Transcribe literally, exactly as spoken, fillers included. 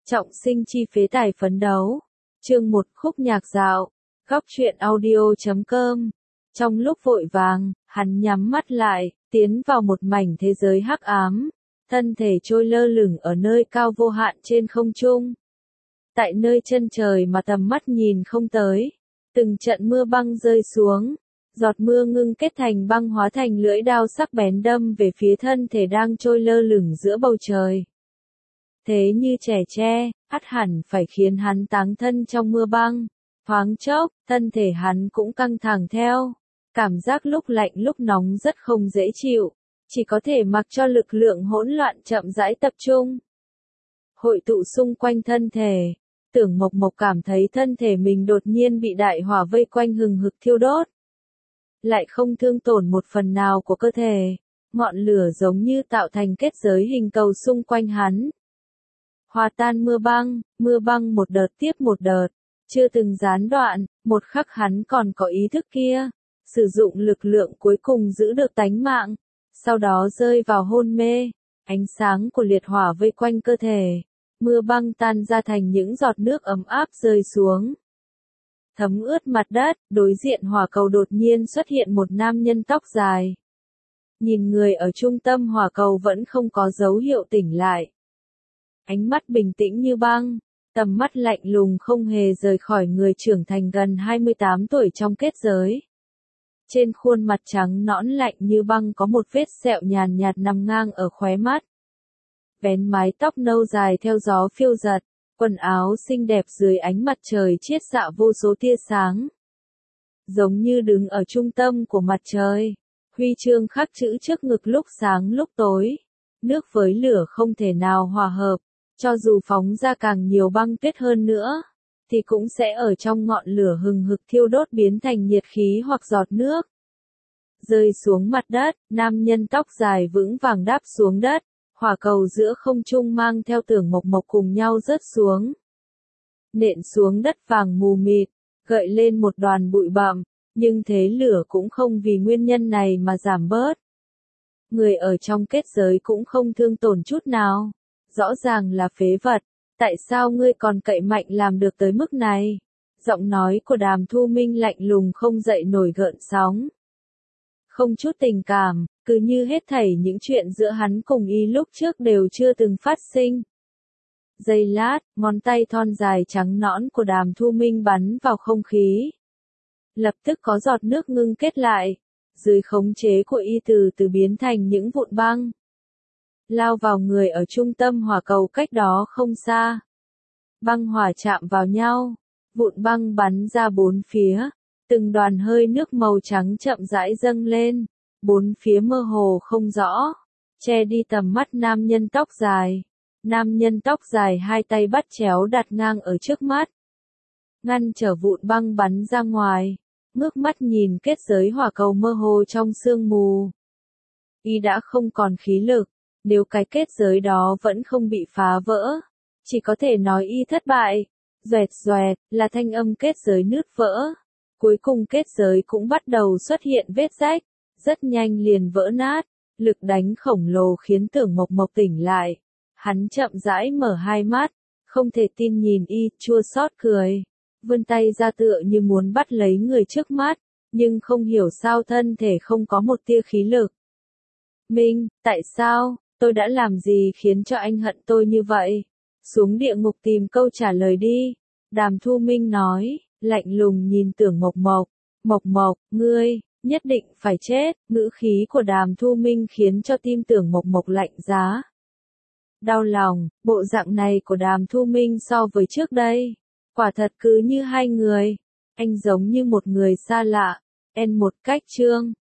Trọng sinh chi phế tài phấn đấu. Chương một khúc nhạc dạo. Góc truyện audio chấm com. Trong lúc vội vàng, hắn nhắm mắt lại, tiến vào một mảnh thế giới hắc ám. Thân thể trôi lơ lửng ở nơi cao vô hạn trên không trung. Tại nơi chân trời mà tầm mắt nhìn không tới. Từng trận mưa băng rơi xuống. Giọt mưa ngưng kết thành băng hóa thành lưỡi đao sắc bén đâm về phía thân thể đang trôi lơ lửng giữa bầu trời. Thế như trẻ tre, ắt hẳn phải khiến hắn táng thân trong mưa băng. Thoáng chốc, thân thể hắn cũng căng thẳng theo. Cảm giác lúc lạnh lúc nóng rất không dễ chịu. Chỉ có thể mặc cho lực lượng hỗn loạn chậm rãi tập trung. Hội tụ xung quanh thân thể. Tưởng Mộc Mộc cảm thấy thân thể mình đột nhiên bị đại hỏa vây quanh hừng hực thiêu đốt. Lại không thương tổn một phần nào của cơ thể. Ngọn lửa giống như tạo thành kết giới hình cầu xung quanh hắn. Hòa tan mưa băng, mưa băng một đợt tiếp một đợt, chưa từng gián đoạn, một khắc hắn còn có ý thức kia, sử dụng lực lượng cuối cùng giữ được tánh mạng, sau đó rơi vào hôn mê, ánh sáng của liệt hỏa vây quanh cơ thể, mưa băng tan ra thành những giọt nước ấm áp rơi xuống. Thấm ướt mặt đất, đối diện hỏa cầu đột nhiên xuất hiện một nam nhân tóc dài. Nhìn người ở trung tâm hỏa cầu vẫn không có dấu hiệu tỉnh lại. Ánh mắt bình tĩnh như băng, tầm mắt lạnh lùng không hề rời khỏi người trưởng thành gần hai mươi tám tuổi trong kết giới. Trên khuôn mặt trắng nõn lạnh như băng có một vết sẹo nhàn nhạt nằm ngang ở khóe mắt. Vén mái tóc nâu dài theo gió phiêu giật, quần áo xinh đẹp dưới ánh mặt trời chiết xạ vô số tia sáng. Giống như đứng ở trung tâm của mặt trời, huy chương khắc chữ trước ngực lúc sáng lúc tối. Nước với lửa không thể nào hòa hợp. Cho dù phóng ra càng nhiều băng tuyết hơn nữa, thì cũng sẽ ở trong ngọn lửa hừng hực thiêu đốt biến thành nhiệt khí hoặc giọt nước. Rơi xuống mặt đất, nam nhân tóc dài vững vàng đáp xuống đất, hỏa cầu giữa không trung mang theo Tưởng Mộc Mộc cùng nhau rớt xuống. Nện xuống đất vàng mù mịt, gợi lên một đoàn bụi bặm, nhưng thế lửa cũng không vì nguyên nhân này mà giảm bớt. Người ở trong kết giới cũng không thương tổn chút nào. Rõ ràng là phế vật, tại sao ngươi còn cậy mạnh làm được tới mức này? Giọng nói của Đàm Thu Minh lạnh lùng không dậy nổi gợn sóng. Không chút tình cảm, cứ như hết thảy những chuyện giữa hắn cùng y lúc trước đều chưa từng phát sinh. Giây lát, ngón tay thon dài trắng nõn của Đàm Thu Minh bắn vào không khí. Lập tức có giọt nước ngưng kết lại, dưới khống chế của y từ từ biến thành những vụn băng. Lao vào người ở trung tâm hỏa cầu cách đó không xa. Băng hỏa chạm vào nhau, vụn băng bắn ra bốn phía, từng đoàn hơi nước màu trắng chậm rãi dâng lên, bốn phía mơ hồ không rõ, che đi tầm mắt nam nhân tóc dài. Nam nhân tóc dài hai tay bắt chéo đặt ngang ở trước mắt, ngăn trở vụn băng bắn ra ngoài, ngước mắt nhìn kết giới hỏa cầu mơ hồ trong sương mù. Y đã không còn khí lực. Nếu cái kết giới đó vẫn không bị phá vỡ, chỉ có thể nói y thất bại. Doẹt doẹt, là thanh âm kết giới nứt vỡ. Cuối cùng kết giới cũng bắt đầu xuất hiện vết rách, rất nhanh liền vỡ nát. Lực đánh khổng lồ khiến Tưởng Mộc Mộc tỉnh lại. Hắn chậm rãi mở hai mắt, không thể tin nhìn y, chua xót cười. Vươn tay ra tựa như muốn bắt lấy người trước mắt, nhưng không hiểu sao thân thể không có một tia khí lực. Minh, tại sao? Tôi đã làm gì khiến cho anh hận tôi như vậy? Xuống địa ngục tìm câu trả lời đi. Đàm Thu Minh nói, lạnh lùng nhìn Tưởng Mộc Mộc. Mộc Mộc, ngươi, nhất định phải chết. Ngữ khí của Đàm Thu Minh khiến cho tim Tưởng Mộc Mộc lạnh giá. Đau lòng, bộ dạng này của Đàm Thu Minh so với trước đây. Quả thật cứ như hai người. Anh giống như một người xa lạ. En một cách chương.